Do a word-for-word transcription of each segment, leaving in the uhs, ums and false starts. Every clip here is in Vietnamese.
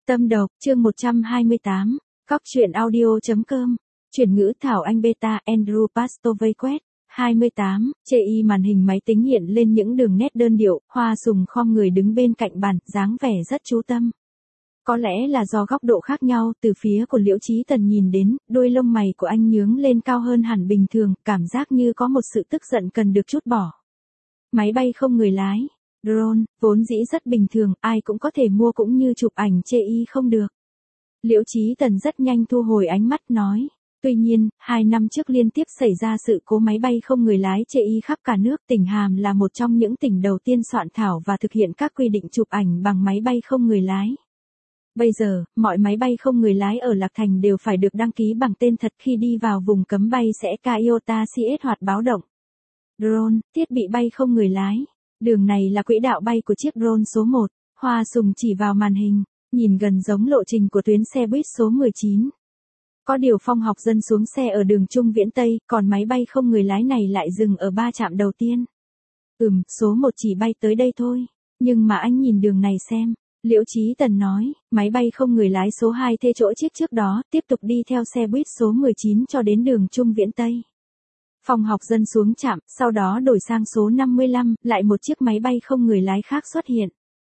Tâm độc, chương một trăm hai mươi tám, Cóc truyện audio.com, chuyển ngữ Thảo Anh Beta, Andrew Pastovey quét, hai mươi tám, chê y màn hình máy tính hiện lên những đường nét đơn điệu, Hoa Sùng khom người đứng bên cạnh bàn, dáng vẻ rất chú tâm. Có lẽ là do góc độ khác nhau, từ phía của Liễu Chí Tần nhìn đến, đuôi lông mày của anh nhướng lên cao hơn hẳn bình thường, cảm giác như có một sự tức giận cần được trút bỏ. Máy bay không người lái, drone, vốn dĩ rất bình thường, ai cũng có thể mua cũng như chụp ảnh chê y không được. Liễu Chí Tần rất nhanh thu hồi ánh mắt nói. Tuy nhiên, hai năm trước liên tiếp xảy ra sự cố máy bay không người lái chê y khắp cả nước. Tỉnh Hàm là một trong những tỉnh đầu tiên soạn thảo và thực hiện các quy định chụp ảnh bằng máy bay không người lái. Bây giờ, mọi máy bay không người lái ở Lạc Thành đều phải được đăng ký bằng tên thật, khi đi vào vùng cấm bay sẽ ca iota cs hoạt báo động. Drone, thiết bị bay không người lái. Đường này là quỹ đạo bay của chiếc drone số một, Hoa Sùng chỉ vào màn hình, nhìn gần giống lộ trình của tuyến xe buýt số mười chín. Có điều Phong Học Dân xuống xe ở đường Trung Viễn Tây, còn máy bay không người lái này lại dừng ở ba trạm đầu tiên. Ừm, số một chỉ bay tới đây thôi, nhưng mà anh nhìn đường này xem. Liễu Chí Tần nói, máy bay không người lái số hai thê chỗ chiếc trước đó, tiếp tục đi theo xe buýt số mười chín cho đến đường Trung Viễn Tây. Phong Học Dân xuống trạm, sau đó đổi sang số năm mươi lăm, lại một chiếc máy bay không người lái khác xuất hiện.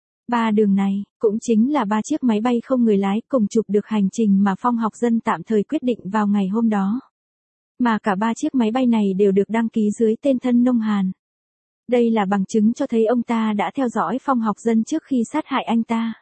Ba đường này, cũng chính là ba chiếc máy bay không người lái cùng chụp được hành trình mà Phong Học Dân tạm thời quyết định vào ngày hôm đó. Mà cả ba chiếc máy bay này đều được đăng ký dưới tên Thân Nông Hàn. Đây là bằng chứng cho thấy ông ta đã theo dõi Phong Học Dân trước khi sát hại anh ta.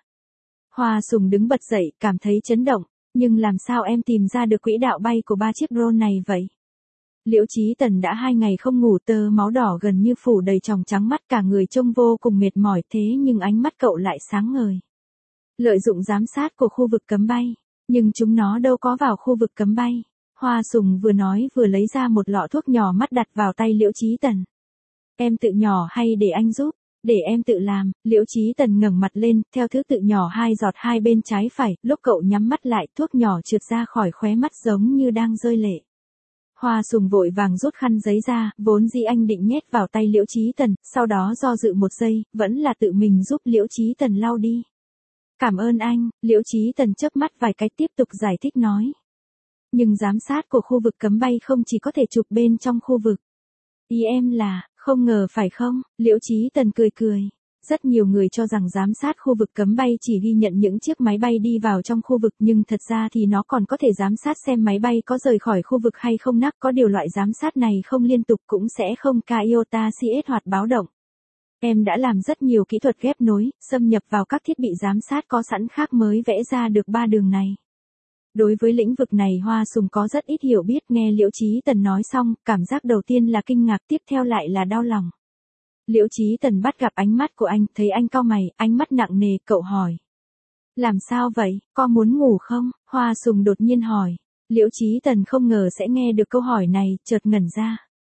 Hoa Sùng đứng bật dậy, cảm thấy chấn động, nhưng làm sao em tìm ra được quỹ đạo bay của ba chiếc drone này vậy? Liễu Chí Tần đã hai ngày không ngủ, tơ máu đỏ gần như phủ đầy tròng trắng mắt, cả người trông vô cùng mệt mỏi, thế nhưng ánh mắt cậu lại sáng ngời. Lợi dụng giám sát của khu vực cấm bay, nhưng chúng nó đâu có vào khu vực cấm bay. Hoa Sùng vừa nói vừa lấy ra một lọ thuốc nhỏ mắt đặt vào tay Liễu Chí Tần. Em tự nhỏ hay để anh giúp? Để em tự làm. Liễu Chí Tần ngẩng mặt lên, theo thứ tự nhỏ hai giọt hai bên trái phải, lúc cậu nhắm mắt lại, thuốc nhỏ trượt ra khỏi khóe mắt giống như đang rơi lệ. Hoa Sùng vội vàng rút khăn giấy ra, vốn dĩ anh định nhét vào tay Liễu Chí Tần, sau đó do dự một giây, vẫn là tự mình giúp Liễu Chí Tần lau đi. Cảm ơn anh. Liễu Chí Tần chớp mắt vài cái tiếp tục giải thích nói. Nhưng giám sát của khu vực cấm bay không chỉ có thể chụp bên trong khu vực. Ý em là, không ngờ phải không? Liễu Chí Tần cười cười. Rất nhiều người cho rằng giám sát khu vực cấm bay chỉ ghi nhận những chiếc máy bay đi vào trong khu vực, nhưng thật ra thì nó còn có thể giám sát xem máy bay có rời khỏi khu vực hay không nắc. Có điều loại giám sát này không liên tục cũng sẽ không ca iota cs hoạt báo động. Em đã làm rất nhiều kỹ thuật ghép nối, xâm nhập vào các thiết bị giám sát có sẵn khác mới vẽ ra được ba đường này. Đối với lĩnh vực này Hoa Sùng có rất ít hiểu biết, nghe Liễu Chí Tần nói xong, cảm giác đầu tiên là kinh ngạc, tiếp theo lại là đau lòng. Liễu Chí Tần bắt gặp ánh mắt của anh, thấy anh cau mày, ánh mắt nặng nề, cậu hỏi. Làm sao vậy, có muốn ngủ không? Hoa Sùng đột nhiên hỏi. Liễu Chí Tần không ngờ sẽ nghe được câu hỏi này, chợt ngẩn ra.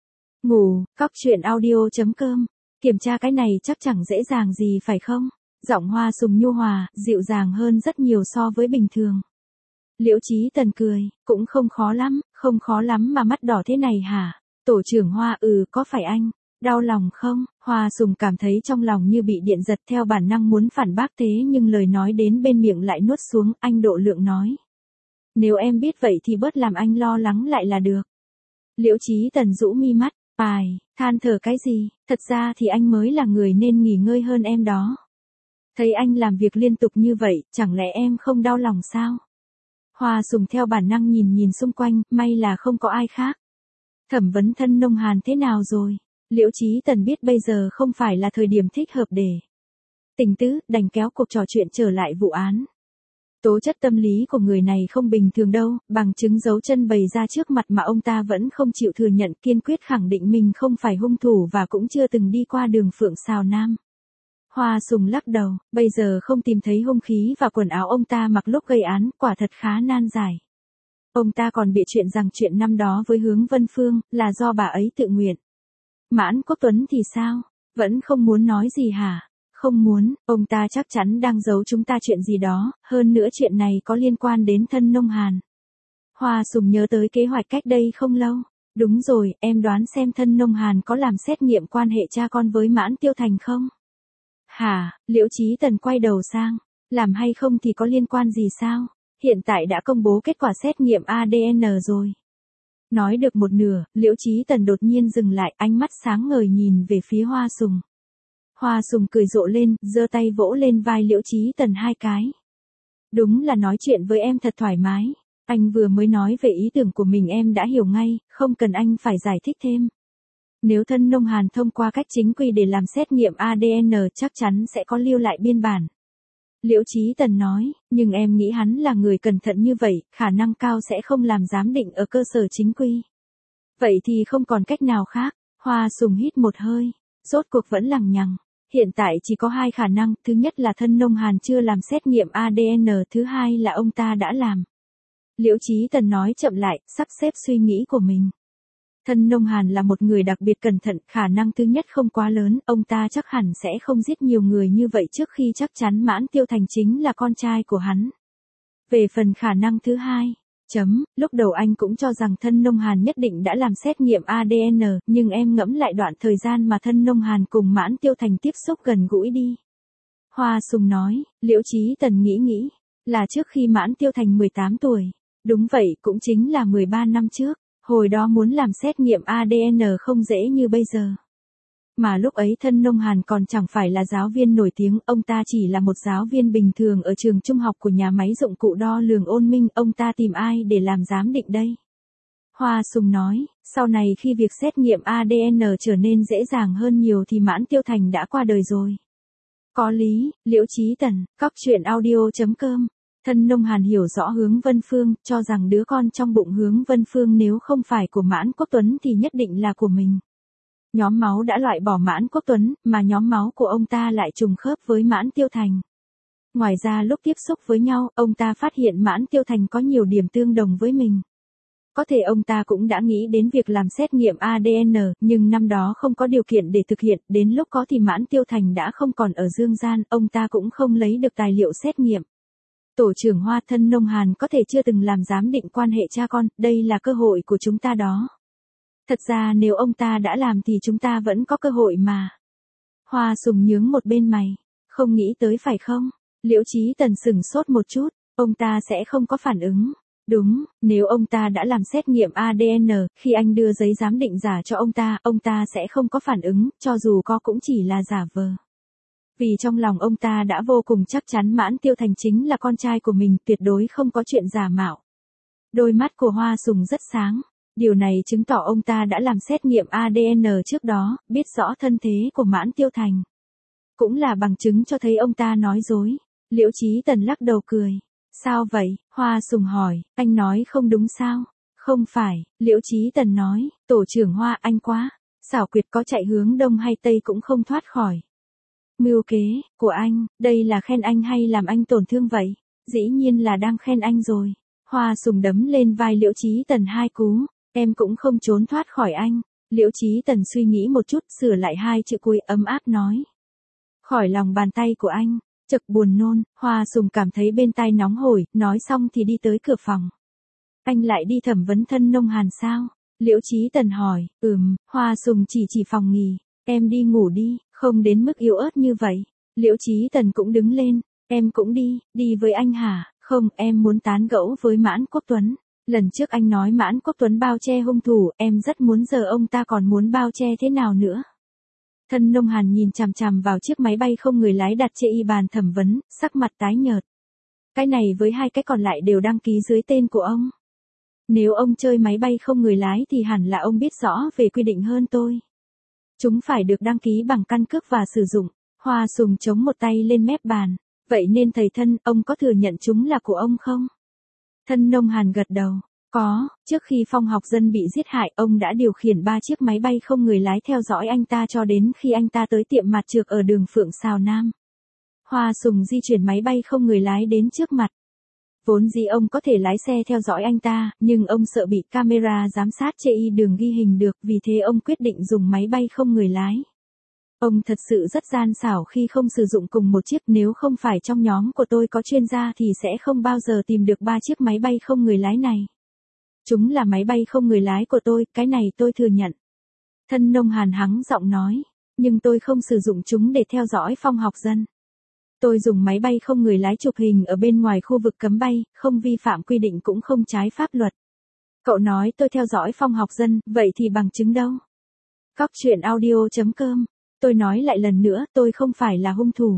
Ngủ, Cóc truyện audio.com, kiểm tra cái này chắc chẳng dễ dàng gì phải không? Giọng Hoa Sùng nhu hòa, dịu dàng hơn rất nhiều so với bình thường. Liễu Chí Tần cười, cũng không khó lắm, không khó lắm mà mắt đỏ thế này hả? Tổ trưởng Hoa, ừ, có phải anh? Đau lòng không? Hoa Sùng cảm thấy trong lòng như bị điện giật, theo bản năng muốn phản bác, thế nhưng lời nói đến bên miệng lại nuốt xuống. Anh độ lượng nói. Nếu em biết vậy thì bớt làm anh lo lắng lại là được. Liễu Chí Tần rũ mi mắt, ai, than thở cái gì, thật ra thì anh mới là người nên nghỉ ngơi hơn em đó. Thấy anh làm việc liên tục như vậy, chẳng lẽ em không đau lòng sao? Hoa Sùng theo bản năng nhìn nhìn xung quanh, may là không có ai khác. Thẩm vấn Thân Nông Hàn thế nào rồi? Liễu Chí Tần biết bây giờ không phải là thời điểm thích hợp để tình tứ, đành kéo cuộc trò chuyện trở lại vụ án. Tố chất tâm lý của người này không bình thường đâu, bằng chứng dấu chân bày ra trước mặt mà ông ta vẫn không chịu thừa nhận, kiên quyết khẳng định mình không phải hung thủ và cũng chưa từng đi qua đường Phượng Sào Nam. Hoa Sùng lắc đầu, bây giờ không tìm thấy hung khí và quần áo ông ta mặc lúc gây án, quả thật khá nan giải. Ông ta còn bịa chuyện rằng chuyện năm đó với Hướng Vân Phương là do bà ấy tự nguyện. Mãn Quốc Tuấn thì sao? Vẫn không muốn nói gì hả? Không muốn, ông ta chắc chắn đang giấu chúng ta chuyện gì đó, hơn nữa chuyện này có liên quan đến Thân Nông Hàn. Hoa Sùng nhớ tới kế hoạch cách đây không lâu. Đúng rồi, em đoán xem Thân Nông Hàn có làm xét nghiệm quan hệ cha con với Mãn Tiêu Thành không? Hả? Liễu Chí Tần quay đầu sang. Làm hay không thì có liên quan gì sao? Hiện tại đã công bố kết quả xét nghiệm a đê en rồi. Nói được một nửa, Liễu Chí Tần đột nhiên dừng lại, ánh mắt sáng ngời nhìn về phía Hoa Sùng. Hoa Sùng cười rộ lên, giơ tay vỗ lên vai Liễu Chí Tần hai cái. Đúng là nói chuyện với em thật thoải mái. Anh vừa mới nói về ý tưởng của mình em đã hiểu ngay, không cần anh phải giải thích thêm. Nếu Thân Nông Hàn thông qua cách chính quy để làm xét nghiệm a đê en chắc chắn sẽ có lưu lại biên bản. Liễu Chí Tần nói, nhưng em nghĩ hắn là người cẩn thận như vậy, khả năng cao sẽ không làm giám định ở cơ sở chính quy. Vậy thì không còn cách nào khác. Hoa Sùng hít một hơi, rốt cuộc vẫn lằng nhằng. Hiện tại chỉ có hai khả năng, thứ nhất là Thân Nông Hàn chưa làm xét nghiệm a đê en, thứ hai là ông ta đã làm. Liễu Chí Tần nói chậm lại, sắp xếp suy nghĩ của mình. Thân Nông Hàn là một người đặc biệt cẩn thận, khả năng thứ nhất không quá lớn, ông ta chắc hẳn sẽ không giết nhiều người như vậy trước khi chắc chắn Mãn Tiêu Thành chính là con trai của hắn. Về phần khả năng thứ hai, chấm, lúc đầu anh cũng cho rằng Thân Nông Hàn nhất định đã làm xét nghiệm a đê en, nhưng em ngẫm lại đoạn thời gian mà Thân Nông Hàn cùng Mãn Tiêu Thành tiếp xúc gần gũi đi. Hoa Sùng nói, Liễu Chí Tần nghĩ nghĩ, là trước khi Mãn Tiêu Thành mười tám tuổi. Đúng vậy, cũng chính là mười ba năm trước. Hồi đó muốn làm xét nghiệm a đê en không dễ như bây giờ. Mà lúc ấy Thân Nông Hàn còn chẳng phải là giáo viên nổi tiếng, ông ta chỉ là một giáo viên bình thường ở trường trung học của nhà máy dụng cụ đo lường Ôn Minh, ông ta tìm ai để làm giám định đây? Hoa Sùng nói, sau này khi việc xét nghiệm a đê en trở nên dễ dàng hơn nhiều thì Mãn Tiêu Thành đã qua đời rồi. Có lý, Liễu Chí Tần, cóc truyện audio chấm com. Thân Nông Hàn hiểu rõ Hướng Vân Phương, cho rằng đứa con trong bụng Hướng Vân Phương nếu không phải của Mãn Quốc Tuấn thì nhất định là của mình. Nhóm máu đã loại bỏ Mãn Quốc Tuấn, mà nhóm máu của ông ta lại trùng khớp với Mãn Tiêu Thành. Ngoài ra lúc tiếp xúc với nhau, ông ta phát hiện Mãn Tiêu Thành có nhiều điểm tương đồng với mình. Có thể ông ta cũng đã nghĩ đến việc làm xét nghiệm a đê en, nhưng năm đó không có điều kiện để thực hiện, đến lúc có thì Mãn Tiêu Thành đã không còn ở dương gian, ông ta cũng không lấy được tài liệu xét nghiệm. Tổ trưởng Hoa, Thân Nông Hàn có thể chưa từng làm giám định quan hệ cha con, đây là cơ hội của chúng ta đó. Thật ra nếu ông ta đã làm thì chúng ta vẫn có cơ hội mà. Hoa Sùng nhướng một bên mày, không nghĩ tới phải không? Liễu Chí Tần sửng sốt một chút, ông ta sẽ không có phản ứng. Đúng, nếu ông ta đã làm xét nghiệm a đê en, khi anh đưa giấy giám định giả cho ông ta, ông ta sẽ không có phản ứng, cho dù có cũng chỉ là giả vờ. Vì trong lòng ông ta đã vô cùng chắc chắn Mãn Tiêu Thành chính là con trai của mình, tuyệt đối không có chuyện giả mạo. Đôi mắt của Hoa Sùng rất sáng, điều này chứng tỏ ông ta đã làm xét nghiệm a đê en trước đó, biết rõ thân thế của Mãn Tiêu Thành. Cũng là bằng chứng cho thấy ông ta nói dối. Liễu Chí Tần lắc đầu cười. Sao vậy? Hoa Sùng hỏi, anh nói không đúng sao? Không phải, Liễu Chí Tần nói, tổ trưởng Hoa anh quá, xảo quyệt có chạy hướng đông hay tây cũng không thoát khỏi. Mưu kế, của anh, đây là khen anh hay làm anh tổn thương vậy? Dĩ nhiên là đang khen anh rồi. Hoa Sùng đấm lên vai Liễu Chí Tần hai cú, em cũng không trốn thoát khỏi anh. Liễu Chí Tần suy nghĩ một chút, sửa lại hai chữ cuối ấm áp nói. Khỏi lòng bàn tay của anh, chực buồn nôn, Hoa Sùng cảm thấy bên tai nóng hổi, nói xong thì đi tới cửa phòng. Anh lại đi thẩm vấn Thân Nông Hàn sao? Liễu Chí Tần hỏi, ừm, Hoa Sùng chỉ chỉ phòng nghỉ, em đi ngủ đi, không đến mức yếu ớt như vậy. Liễu Chí Tần cũng đứng lên, em cũng đi, đi với anh hả? Không, em muốn tán gẫu với Mãn Quốc Tuấn. Lần trước anh nói Mãn Quốc Tuấn bao che hung thủ, em rất muốn giờ ông ta còn muốn bao che thế nào nữa. Thân Nông Hàn nhìn chằm chằm vào chiếc máy bay không người lái đặt trên y bàn thẩm vấn, sắc mặt tái nhợt. Cái này với hai cái còn lại đều đăng ký dưới tên của ông. Nếu ông chơi máy bay không người lái thì hẳn là ông biết rõ về quy định hơn tôi. Chúng phải được đăng ký bằng căn cước và sử dụng. Hoa Sùng chống một tay lên mép bàn. Vậy nên thầy Thân, ông có thừa nhận chúng là của ông không? Thân Nông Hàn gật đầu. Có, trước khi Phong Học Dân bị giết hại, ông đã điều khiển ba chiếc máy bay không người lái theo dõi anh ta cho đến khi anh ta tới tiệm mặt trược ở đường Phượng Sào Nam. Hoa Sùng di chuyển máy bay không người lái đến trước mặt. Vốn dĩ ông có thể lái xe theo dõi anh ta, nhưng ông sợ bị camera giám sát chê y đường ghi hình được, vì thế ông quyết định dùng máy bay không người lái. Ông thật sự rất gian xảo khi không sử dụng cùng một chiếc, nếu không phải trong nhóm của tôi có chuyên gia thì sẽ không bao giờ tìm được ba chiếc máy bay không người lái này. Chúng là máy bay không người lái của tôi, cái này tôi thừa nhận. Thân Nông Hàn hắng giọng nói, nhưng tôi không sử dụng chúng để theo dõi Phong Học Dân. Tôi dùng máy bay không người lái chụp hình ở bên ngoài khu vực cấm bay, không vi phạm quy định cũng không trái pháp luật. Cậu nói tôi theo dõi Phong học dân, vậy thì bằng chứng đâu? Cóc truyện audio chấm com. Tôi nói lại lần nữa, tôi không phải là hung thủ.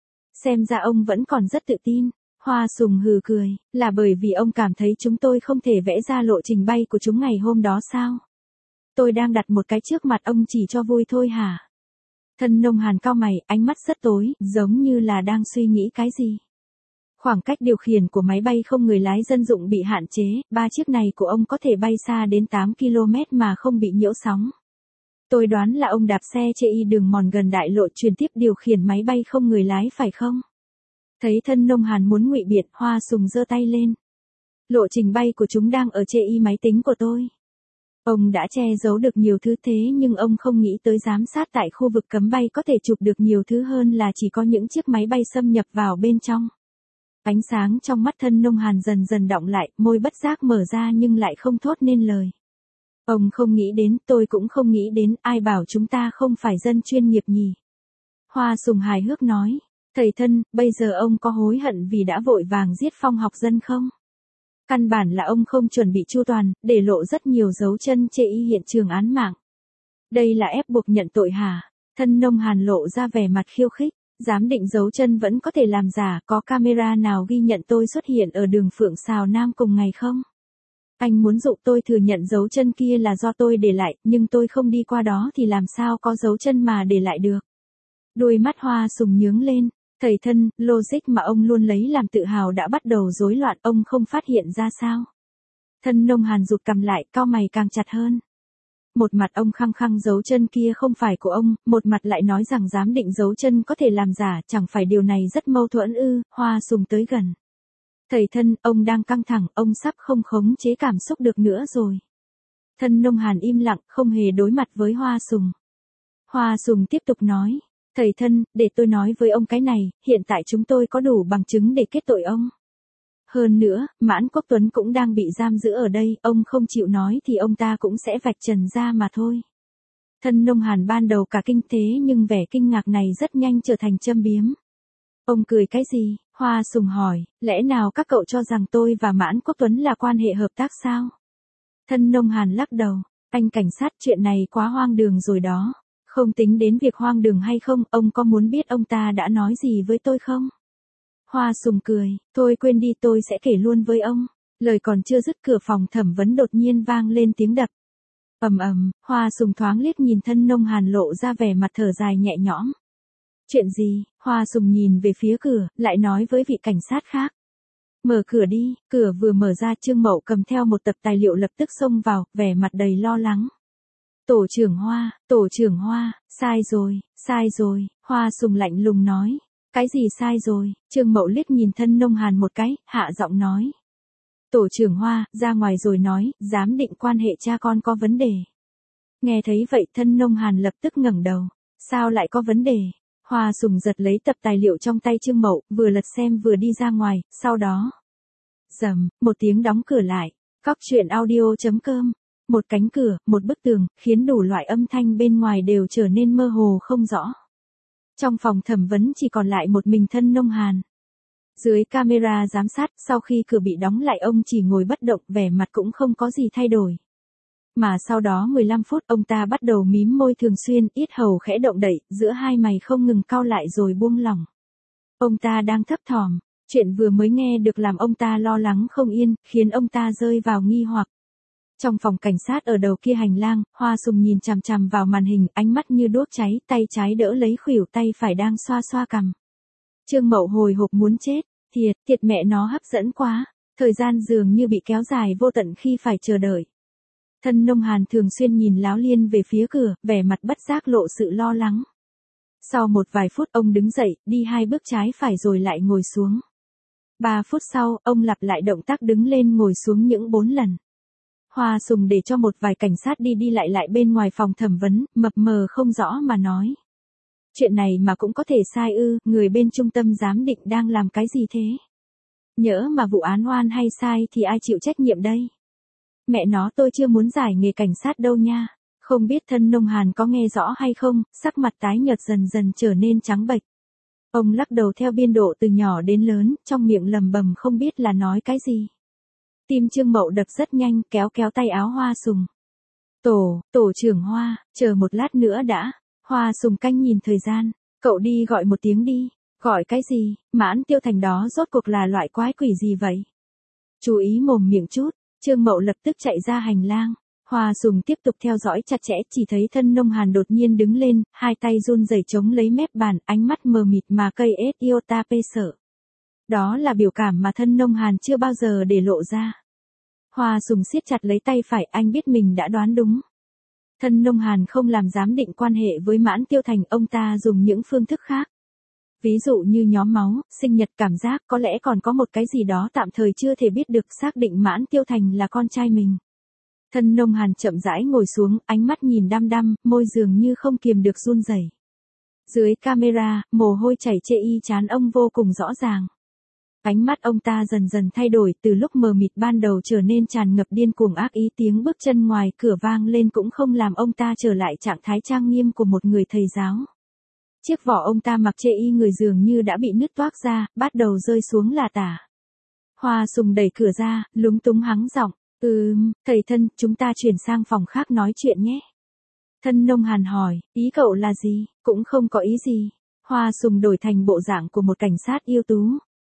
Xem ra ông vẫn còn rất tự tin. Hoa Sùng hừ cười, là bởi vì ông cảm thấy chúng tôi không thể vẽ ra lộ trình bay của chúng ngày hôm đó sao? Tôi đang đặt một cái trước mặt ông chỉ cho vui thôi hả? Thân Nông Hàn cau mày, ánh mắt rất tối, giống như là đang suy nghĩ cái gì. Khoảng cách điều khiển của máy bay không người lái dân dụng bị hạn chế, ba chiếc này của ông có thể bay xa đến tám ki lô mét mà không bị nhiễu sóng. Tôi đoán là ông đạp xe chê y đường mòn gần đại lộ truyền tiếp điều khiển máy bay không người lái phải không? Thấy Thân Nông Hàn muốn ngụy biện, Hoa Sùng giơ tay lên. Lộ trình bay của chúng đang ở chê y máy tính của tôi. Ông đã che giấu được nhiều thứ thế nhưng ông không nghĩ tới giám sát tại khu vực cấm bay có thể chụp được nhiều thứ hơn là chỉ có những chiếc máy bay xâm nhập vào bên trong. Ánh sáng trong mắt Thân Nông Hàn dần dần đọng lại, môi bất giác mở ra nhưng lại không thốt nên lời. Ông không nghĩ đến, tôi cũng không nghĩ đến, ai bảo chúng ta không phải dân chuyên nghiệp nhỉ? Hoa Sùng hài hước nói, thầy Thân, bây giờ ông có hối hận vì đã vội vàng giết Phong học dân không? Căn bản là ông không chuẩn bị chu toàn, để lộ rất nhiều dấu chân chê y hiện trường án mạng. Đây là ép buộc nhận tội hả? Thân Nông Hàn lộ ra vẻ mặt khiêu khích, giám định dấu chân vẫn có thể làm giả, có camera nào ghi nhận tôi xuất hiện ở đường Phượng Sào Nam cùng ngày không? Anh muốn dụ tôi thừa nhận dấu chân kia là do tôi để lại, nhưng tôi không đi qua đó thì làm sao có dấu chân mà để lại được? Đôi mắt Hoa Sùng nhướng lên. Thầy Thân, logic mà ông luôn lấy làm tự hào đã bắt đầu rối loạn, ông không phát hiện ra sao? Thân Nông Hàn rụt cằm lại, cau mày càng chặt hơn. Một mặt ông khăng khăng dấu chân kia không phải của ông, một mặt lại nói rằng giám định dấu chân có thể làm giả, chẳng phải điều này rất mâu thuẫn ư? Hoa Sùng tới gần. Thầy Thân, ông đang căng thẳng, ông sắp không khống chế cảm xúc được nữa rồi. Thân Nông Hàn im lặng, không hề đối mặt với Hoa Sùng. Hoa Sùng tiếp tục nói. Thầy Thân, để tôi nói với ông cái này, hiện tại chúng tôi có đủ bằng chứng để kết tội ông. Hơn nữa, Mãn Quốc Tuấn cũng đang bị giam giữ ở đây, ông không chịu nói thì ông ta cũng sẽ vạch trần ra mà thôi. Thân Nông Hàn ban đầu cả kinh thế nhưng vẻ kinh ngạc này rất nhanh trở thành châm biếm. Ông cười cái gì? Hoa Sùng hỏi, lẽ nào các cậu cho rằng tôi và Mãn Quốc Tuấn là quan hệ hợp tác sao? Thân Nông Hàn lắc đầu, anh cảnh sát, chuyện này quá hoang đường rồi đó. Không tính đến việc hoang đường hay không, ông có muốn biết ông ta đã nói gì với tôi không? Hoa Sùng cười, thôi quên đi, tôi sẽ kể luôn với ông. Lời còn chưa dứt, cửa phòng thẩm vấn đột nhiên vang lên tiếng đập. Ầm ầm, Hoa Sùng thoáng liếc nhìn Thân Nông Hàn lộ ra vẻ mặt thở dài nhẹ nhõm. Chuyện gì? Hoa Sùng nhìn về phía cửa, lại nói với vị cảnh sát khác. Mở cửa đi. Cửa vừa mở ra, Trương Mậu cầm theo một tập tài liệu lập tức xông vào, vẻ mặt đầy lo lắng. Tổ trưởng Hoa, tổ trưởng Hoa, sai rồi, sai rồi, Hoa Sùng lạnh lùng nói. Cái gì sai rồi? Trương Mậu liếc nhìn Thân Nông Hàn một cái, hạ giọng nói. Tổ trưởng Hoa, ra ngoài rồi nói, giám định quan hệ cha con có vấn đề. Nghe thấy vậy Thân Nông Hàn lập tức ngẩng đầu. Sao lại có vấn đề? Hoa Sùng giật lấy tập tài liệu trong tay Trương Mậu, vừa lật xem vừa đi ra ngoài, sau đó. Rầm, một tiếng đóng cửa lại. Cóc truyện audio chấm com. Một cánh cửa, một bức tường, khiến đủ loại âm thanh bên ngoài đều trở nên mơ hồ không rõ. Trong phòng thẩm vấn chỉ còn lại một mình Thân Nông Hàn. Dưới camera giám sát, sau khi cửa bị đóng lại ông chỉ ngồi bất động, vẻ mặt cũng không có gì thay đổi. Mà sau đó mười lăm phút ông ta bắt đầu mím môi thường xuyên, yết hầu khẽ động đậy, giữa hai mày không ngừng cau lại rồi buông lỏng. Ông ta đang thấp thỏm, chuyện vừa mới nghe được làm ông ta lo lắng không yên, khiến ông ta rơi vào nghi hoặc. Trong phòng cảnh sát ở đầu kia hành lang, Hoa Sùng nhìn chằm chằm vào màn hình, ánh mắt như đuốc cháy, tay trái đỡ lấy khuỷu tay phải đang xoa xoa cằm. Trương Mậu hồi hộp muốn chết, thiệt, thiệt mẹ nó hấp dẫn quá, thời gian dường như bị kéo dài vô tận khi phải chờ đợi. Thân Nông Hàn thường xuyên nhìn láo liên về phía cửa, vẻ mặt bất giác lộ sự lo lắng. Sau một vài phút ông đứng dậy, đi hai bước trái phải rồi lại ngồi xuống. Ba phút sau, ông lặp lại động tác đứng lên ngồi xuống những bốn lần. Hoa Sùng để cho một vài cảnh sát đi đi lại lại bên ngoài phòng thẩm vấn, mập mờ không rõ mà nói. Chuyện này mà cũng có thể sai ư, người bên trung tâm giám định đang làm cái gì thế? Nhỡ mà vụ án oan hay sai thì ai chịu trách nhiệm đây? Mẹ nó, tôi chưa muốn giải nghề cảnh sát đâu nha. Không biết Thân Nông Hàn có nghe rõ hay không, sắc mặt tái nhợt dần dần trở nên trắng bệch. Ông lắc đầu theo biên độ từ nhỏ đến lớn, trong miệng lầm bầm không biết là nói cái gì. Tim Trương Mậu đập rất nhanh, kéo kéo tay áo Hoa Sùng. Tổ, tổ trưởng Hoa, chờ một lát nữa đã. Hoa Sùng canh nhìn thời gian, cậu đi gọi một tiếng đi. Gọi cái gì, Mãn Tiêu Thành đó rốt cuộc là loại quái quỷ gì vậy? Chú ý mồm miệng chút, Trương Mậu lập tức chạy ra hành lang. Hoa Sùng tiếp tục theo dõi chặt chẽ, chỉ thấy Thân Nông Hàn đột nhiên đứng lên, hai tay run rẩy chống lấy mép bàn, ánh mắt mờ mịt mà cây ết iota pê sợ. Đó là biểu cảm mà Thân Nông Hàn chưa bao giờ để lộ ra. Hoa Sùng siết chặt lấy tay phải, anh biết mình đã đoán đúng. Thân Nông Hàn không làm giám định quan hệ với Mãn Tiêu Thành, ông ta dùng những phương thức khác. Ví dụ như nhóm máu, sinh nhật, cảm giác, có lẽ còn có một cái gì đó tạm thời chưa thể biết được, xác định Mãn Tiêu Thành là con trai mình. Thân Nông Hàn chậm rãi ngồi xuống, ánh mắt nhìn đăm đăm, môi dường như không kiềm được run rẩy. Dưới camera, mồ hôi chảy chê y trán ông vô cùng rõ ràng. Ánh mắt ông ta dần dần thay đổi, từ lúc mờ mịt ban đầu trở nên tràn ngập điên cuồng ác ý, tiếng bước chân ngoài cửa vang lên cũng không làm ông ta trở lại trạng thái trang nghiêm của một người thầy giáo. Chiếc vỏ ông ta mặc chê y người dường như đã bị nứt toác ra, bắt đầu rơi xuống là tả. Hoa Sùng đẩy cửa ra, lúng túng hắng giọng, ừm, thầy Thân, chúng ta chuyển sang phòng khác nói chuyện nhé. Thân Nông Hàn hỏi, ý cậu là gì? Cũng không có ý gì. Hoa Sùng đổi thành bộ dạng của một cảnh sát yêu tú.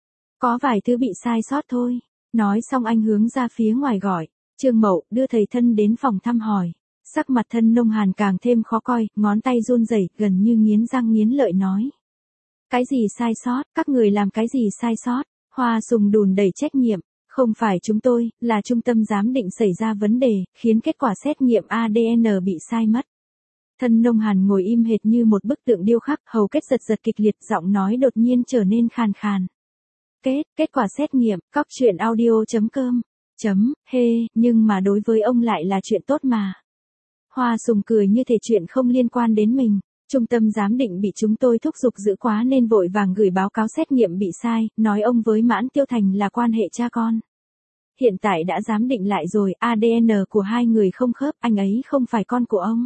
Có vài thứ bị sai sót thôi. Nói xong anh hướng ra phía ngoài gọi, Trương Mậu, đưa thầy Thân đến phòng thăm hỏi. Sắc mặt Thân Nông Hàn càng thêm khó coi, ngón tay run rẩy, gần như nghiến răng nghiến lợi nói. Cái gì sai sót, các người làm cái gì sai sót? Hoa Sùng đùn đẩy trách nhiệm, không phải chúng tôi, là trung tâm giám định xảy ra vấn đề, khiến kết quả xét nghiệm a đê en bị sai mất. Thân Nông Hàn ngồi im hệt như một bức tượng điêu khắc, hầu kết giật giật kịch liệt, giọng nói đột nhiên trở nên khàn khàn. Kết, kết quả xét nghiệm, cóc truyện audio chấm com, chấm, hê, nhưng mà đối với ông lại là chuyện tốt mà. Hoa Sùng cười như thể chuyện không liên quan đến mình. Trung tâm giám định bị chúng tôi thúc giục giữ quá nên vội vàng gửi báo cáo xét nghiệm bị sai, nói ông với Mãn Tiêu Thành là quan hệ cha con. Hiện tại đã giám định lại rồi, a đê en của hai người không khớp, anh ấy không phải con của ông.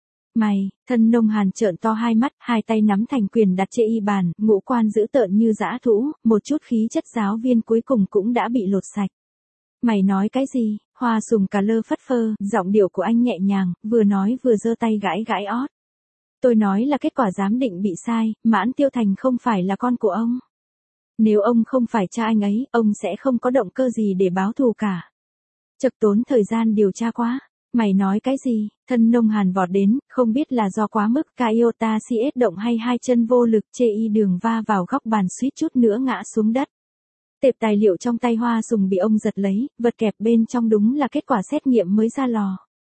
Mày, Thân Nông Hàn trợn to hai mắt, hai tay nắm thành quyền đặt trên y bàn, ngũ quan dữ tợn như dã thú, một chút khí chất giáo viên cuối cùng cũng đã bị lột sạch. Mày nói cái gì? Hoa Sùng cả lơ phất phơ, giọng điệu của anh nhẹ nhàng, vừa nói vừa giơ tay gãi gãi ót. Tôi nói là kết quả giám định bị sai, Mãn Tiêu Thành không phải là con của ông. Nếu ông không phải cha anh ấy, ông sẽ không có động cơ gì để báo thù cả. Chật tốn thời gian điều tra quá. Mày nói cái gì? Thân Nông Hàn vọt đến, không biết là do quá mức iota xê ét động hay hai chân vô lực chê y đường va vào góc bàn suýt chút nữa ngã xuống đất. Tệp tài liệu trong tay Hoa Sùng bị ông giật lấy, vật kẹp bên trong đúng là kết quả xét nghiệm mới ra lò.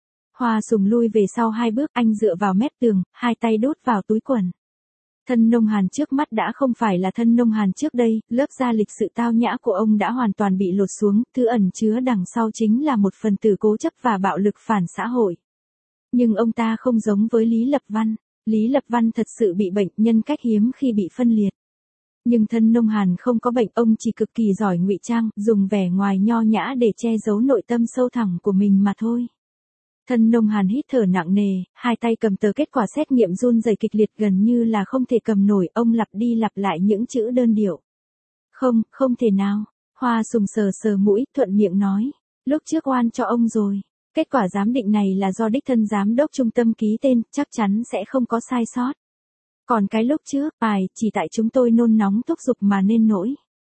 Hoa Sùng lui về sau hai bước, anh dựa vào mép tường, hai tay đút vào túi quần. Thân Nông Hàn trước mắt đã không phải là Thân Nông Hàn trước đây, lớp da lịch sự tao nhã của ông đã hoàn toàn bị lột xuống, thứ ẩn chứa đằng sau chính là một phần tử cố chấp và bạo lực phản xã hội. Nhưng ông ta không giống với Lý Lập Văn. Lý Lập Văn thật sự bị bệnh, nhân cách hiếm khi bị phân liệt. Nhưng Thân Nông Hàn không có bệnh, ông chỉ cực kỳ giỏi ngụy trang, dùng vẻ ngoài nho nhã để che giấu nội tâm sâu thẳm của mình mà thôi. Thân Nông Hàn hít thở nặng nề, hai tay cầm tờ kết quả xét nghiệm run rẩy kịch liệt gần như là không thể cầm nổi, ông lặp đi lặp lại những chữ đơn điệu. Không, không thể nào. Hoa Sùng sờ sờ mũi, thuận miệng nói. Lúc trước oan cho ông rồi. Kết quả giám định này là do đích thân giám đốc trung tâm ký tên, chắc chắn sẽ không có sai sót. Còn cái lúc trước, ai, chỉ tại chúng tôi nôn nóng thúc giục mà nên nổi.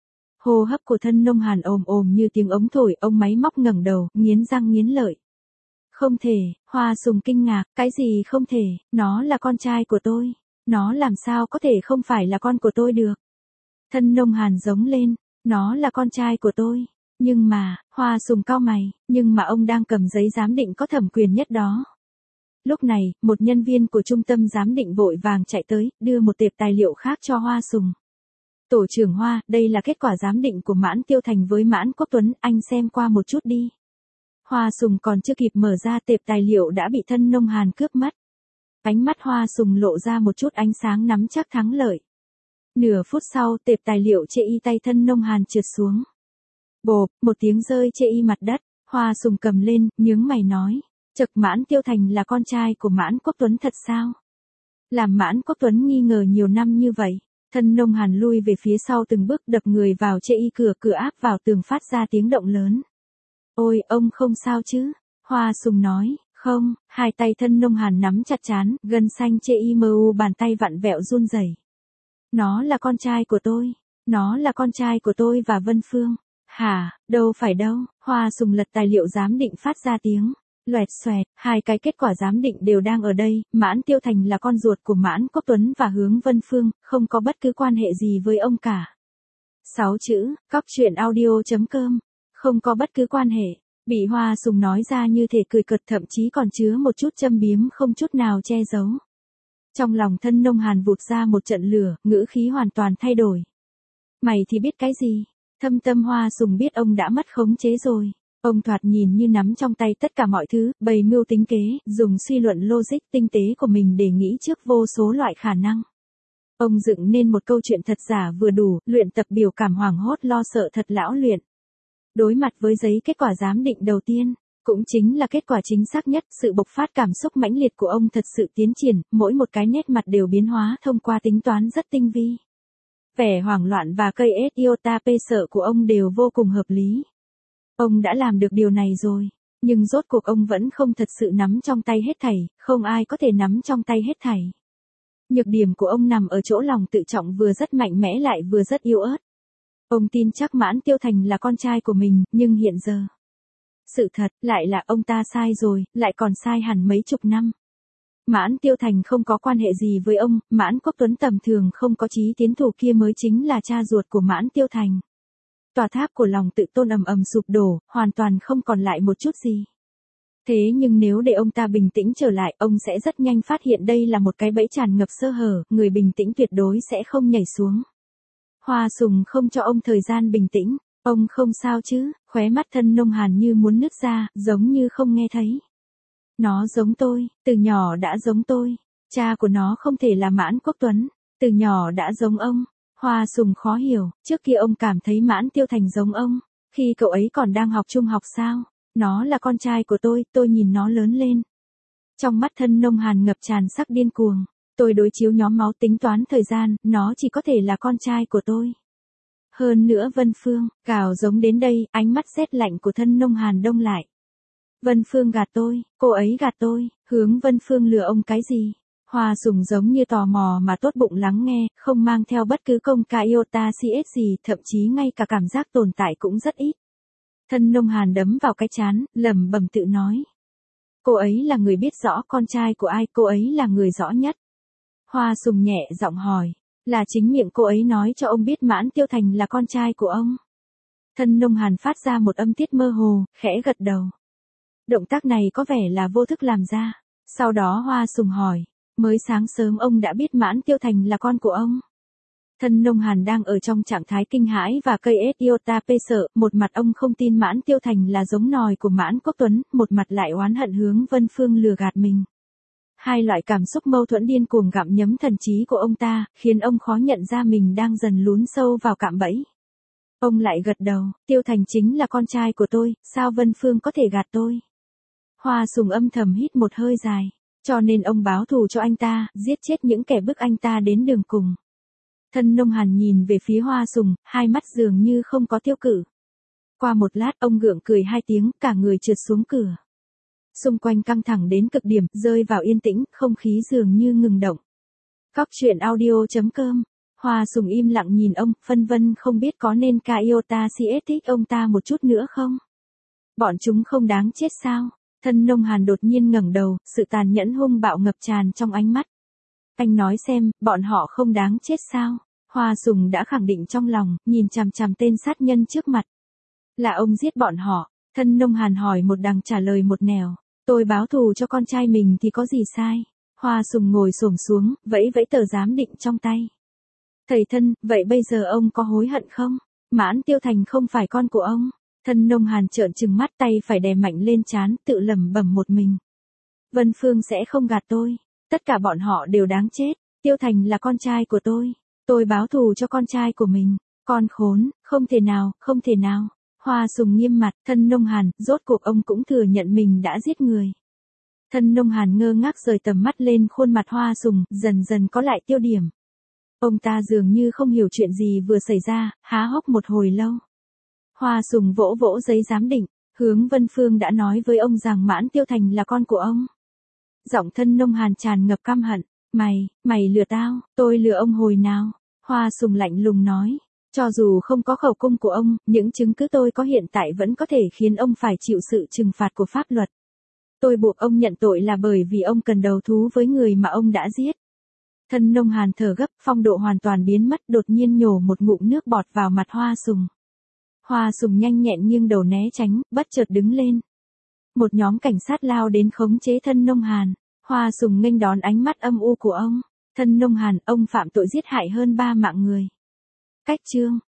Hô hấp của Thân Nông Hàn ồm ồm như tiếng ống thổi, ông máy móc ngẩng đầu, nghiến răng nghiến lợi. Không thể, Hoa Sùng kinh ngạc, cái gì không thể, nó là con trai của tôi. Nó làm sao có thể không phải là con của tôi được. Thân Nông Hàn giống lên, nó là con trai của tôi. Nhưng mà, Hoa Sùng cau mày, nhưng mà ông đang cầm giấy giám định có thẩm quyền nhất đó. Lúc này, một nhân viên của trung tâm giám định vội vàng chạy tới, đưa một tệp tài liệu khác cho Hoa Sùng. Tổ trưởng Hoa, đây là kết quả giám định của Mãn Tiêu Thành với Mãn Quốc Tuấn, anh xem qua một chút đi. Hoa Sùng còn chưa kịp mở ra, tệp tài liệu đã bị Thân Nông Hàn cướp mất. Ánh mắt Hoa Sùng lộ ra một chút ánh sáng nắm chắc thắng lợi. Nửa phút sau, tệp tài liệu chê y tay Thân Nông Hàn trượt xuống. Bộp, một tiếng rơi chê y mặt đất, Hoa Sùng cầm lên, nhướng mày nói. Chật, Mãn Tiêu Thành là con trai của Mãn Quốc Tuấn thật sao? Làm Mãn Quốc Tuấn nghi ngờ nhiều năm như vậy. Thân Nông Hàn lui về phía sau từng bước đập người vào chê y cửa, cửa áp vào tường phát ra tiếng động lớn. Ôi, ông không sao chứ? Hoa Sùng nói, không, hai tay Thân Nông Hàn nắm chặt trán, gân xanh chê y mờ u bàn tay vặn vẹo run rẩy. Nó là con trai của tôi, nó là con trai của tôi và Vân Phương. Hả, đâu phải đâu, Hoa Sùng lật tài liệu giám định phát ra tiếng. Loẹt xoẹt, hai cái kết quả giám định đều đang ở đây, Mãn Tiêu Thành là con ruột của Mãn Quốc Tuấn và Hướng Vân Phương, không có bất cứ quan hệ gì với ông cả. Sáu chữ, cóc truyện audio chấm com, không có bất cứ quan hệ, bị Hoa Sùng nói ra như thể cười cợt, thậm chí còn chứa một chút châm biếm không chút nào che giấu. Trong lòng Thân Nông Hàn vụt ra một trận lửa, ngữ khí hoàn toàn thay đổi. Mày thì biết cái gì? Thâm tâm Hoa Sùng biết ông đã mất khống chế rồi. Ông thoạt nhìn như nắm trong tay tất cả mọi thứ, bày mưu tính kế, dùng suy luận logic tinh tế của mình để nghĩ trước vô số loại khả năng. Ông dựng nên một câu chuyện thật giả vừa đủ, luyện tập biểu cảm hoảng hốt lo sợ thật lão luyện. Đối mặt với giấy kết quả giám định đầu tiên, cũng chính là kết quả chính xác nhất, sự bộc phát cảm xúc mãnh liệt của ông thật sự tiến triển, mỗi một cái nét mặt đều biến hóa thông qua tính toán rất tinh vi. Vẻ hoảng loạn và cây ét iota p sợ của ông đều vô cùng hợp lý. Ông đã làm được điều này rồi, nhưng rốt cuộc ông vẫn không thật sự nắm trong tay hết thảy, không ai có thể nắm trong tay hết thảy. Nhược điểm của ông nằm ở chỗ lòng tự trọng vừa rất mạnh mẽ lại vừa rất yếu ớt. Ông tin chắc Mãn Tiêu Thành là con trai của mình, nhưng hiện giờ, sự thật lại là ông ta sai rồi, lại còn sai hẳn mấy chục năm. Mãn Tiêu Thành không có quan hệ gì với ông, Mãn Quốc Tuấn tầm thường không có chí tiến thủ kia mới chính là cha ruột của Mãn Tiêu Thành. Tòa tháp của lòng tự tôn ầm ầm sụp đổ, hoàn toàn không còn lại một chút gì. Thế nhưng nếu để ông ta bình tĩnh trở lại, ông sẽ rất nhanh phát hiện đây là một cái bẫy tràn ngập sơ hở, người bình tĩnh tuyệt đối sẽ không nhảy xuống. Hoa Sùng không cho ông thời gian bình tĩnh, ông không sao chứ? Khóe mắt Thân Nông Hàn như muốn nứt ra, giống như không nghe thấy. Nó giống tôi, từ nhỏ đã giống tôi, cha của nó không thể là Mãn Quốc Tuấn, từ nhỏ đã giống ông. Hoa Sùng khó hiểu, trước kia ông cảm thấy Mãn Tiêu Thành giống ông, khi cậu ấy còn đang học trung học sao? Nó là con trai của tôi, tôi nhìn nó lớn lên. Trong mắt Thân Nông Hàn ngập tràn sắc điên cuồng, tôi đối chiếu nhóm máu tính toán thời gian, nó chỉ có thể là con trai của tôi. Hơn nữa Vân Phương, gào giống đến đây, ánh mắt rét lạnh của Thân Nông Hàn đông lại. Vân Phương gạt tôi, cô ấy gạt tôi, Hướng Vân Phương lừa ông cái gì? Hoa Sùng giống như tò mò mà tốt bụng lắng nghe, không mang theo bất cứ công ca iota cs gì, thậm chí ngay cả cảm giác tồn tại cũng rất ít. Thân Nông Hàn đấm vào cái trán, lẩm bẩm tự nói. Cô ấy là người biết rõ con trai của ai, cô ấy là người rõ nhất. Hoa Sùng nhẹ giọng hỏi, là chính miệng cô ấy nói cho ông biết Mãn Tiêu Thành là con trai của ông. Thân Nông Hàn phát ra một âm tiết mơ hồ, khẽ gật đầu. Động tác này có vẻ là vô thức làm ra. Sau đó Hoa Sùng hỏi, mới sáng sớm ông đã biết Mãn Tiêu Thành là con của ông. Thân Nông Hàn đang ở trong trạng thái kinh hãi và cây ét iota p sợ, một mặt ông không tin Mãn Tiêu Thành là giống nòi của Mãn Quốc Tuấn, một mặt lại oán hận Hướng Vân Phương lừa gạt mình. Hai loại cảm xúc mâu thuẫn điên cuồng gặm nhấm thần trí của ông ta, khiến ông khó nhận ra mình đang dần lún sâu vào cạm bẫy. Ông lại gật đầu, Tiêu Thành chính là con trai của tôi, sao Vân Phương có thể gạt tôi? Hoa Sùng âm thầm hít một hơi dài, cho nên ông báo thù cho anh ta, giết chết những kẻ bức anh ta đến đường cùng. Thân Nông Hàn nhìn về phía Hoa Sùng, hai mắt dường như không có tiêu cự. Qua một lát ông gượng cười hai tiếng, cả người trượt xuống cửa. Xung quanh căng thẳng đến cực điểm, rơi vào yên tĩnh, không khí dường như ngừng động. Cóc truyện audio chấm com. Hoa Sùng im lặng nhìn ông, phân vân không biết có nên ca iota cs thích ông ta một chút nữa không? Bọn chúng không đáng chết sao? Thân Nông Hàn đột nhiên ngẩng đầu, sự tàn nhẫn hung bạo ngập tràn trong ánh mắt. Anh nói xem, bọn họ không đáng chết sao? Hoa Sùng đã khẳng định trong lòng, nhìn chằm chằm tên sát nhân trước mặt. Là ông giết bọn họ. Thân Nông Hàn hỏi một đằng trả lời một nẻo. Tôi báo thù cho con trai mình thì có gì sai? Hoa Sùng ngồi xổm xuống, vẫy vẫy tờ giám định trong tay. Thầy thân, vậy bây giờ ông có hối hận không? Mãn Tiêu Thành không phải con của ông. Thân Nông Hàn trợn trừng mắt, tay phải đè mạnh lên trán, tự lẩm bẩm một mình. Vân Phương sẽ không gạt tôi. Tất cả bọn họ đều đáng chết. Tiêu Thành là con trai của tôi. Tôi báo thù cho con trai của mình. Con khốn, không thể nào, không thể nào. Hoa Sùng nghiêm mặt, Thân Nông Hàn, rốt cuộc ông cũng thừa nhận mình đã giết người. Thân Nông Hàn ngơ ngác rời tầm mắt lên khuôn mặt Hoa Sùng, dần dần có lại tiêu điểm. Ông ta dường như không hiểu chuyện gì vừa xảy ra, há hốc một hồi lâu. Hoa Sùng vỗ vỗ giấy giám định, Hướng Vân Phương đã nói với ông rằng Mãn Tiêu Thành là con của ông. Giọng Thân Nông Hàn tràn ngập căm hận, mày, mày lừa tao, tôi lừa ông hồi nào? Hoa Sùng lạnh lùng nói, cho dù không có khẩu cung của ông, những chứng cứ tôi có hiện tại vẫn có thể khiến ông phải chịu sự trừng phạt của pháp luật. Tôi buộc ông nhận tội là bởi vì ông cần đầu thú với người mà ông đã giết. Thân Nông Hàn thở gấp, phong độ hoàn toàn biến mất, đột nhiên nhổ một ngụm nước bọt vào mặt Hoa Sùng. Hoa Sùng nhanh nhẹn nghiêng đầu né tránh, bất chợt đứng lên. Một nhóm cảnh sát lao đến khống chế Thân Nông Hàn. Hoa Sùng nghênh đón ánh mắt âm u của ông. Thân Nông Hàn, ông phạm tội giết hại hơn ba mạng người. Cách chương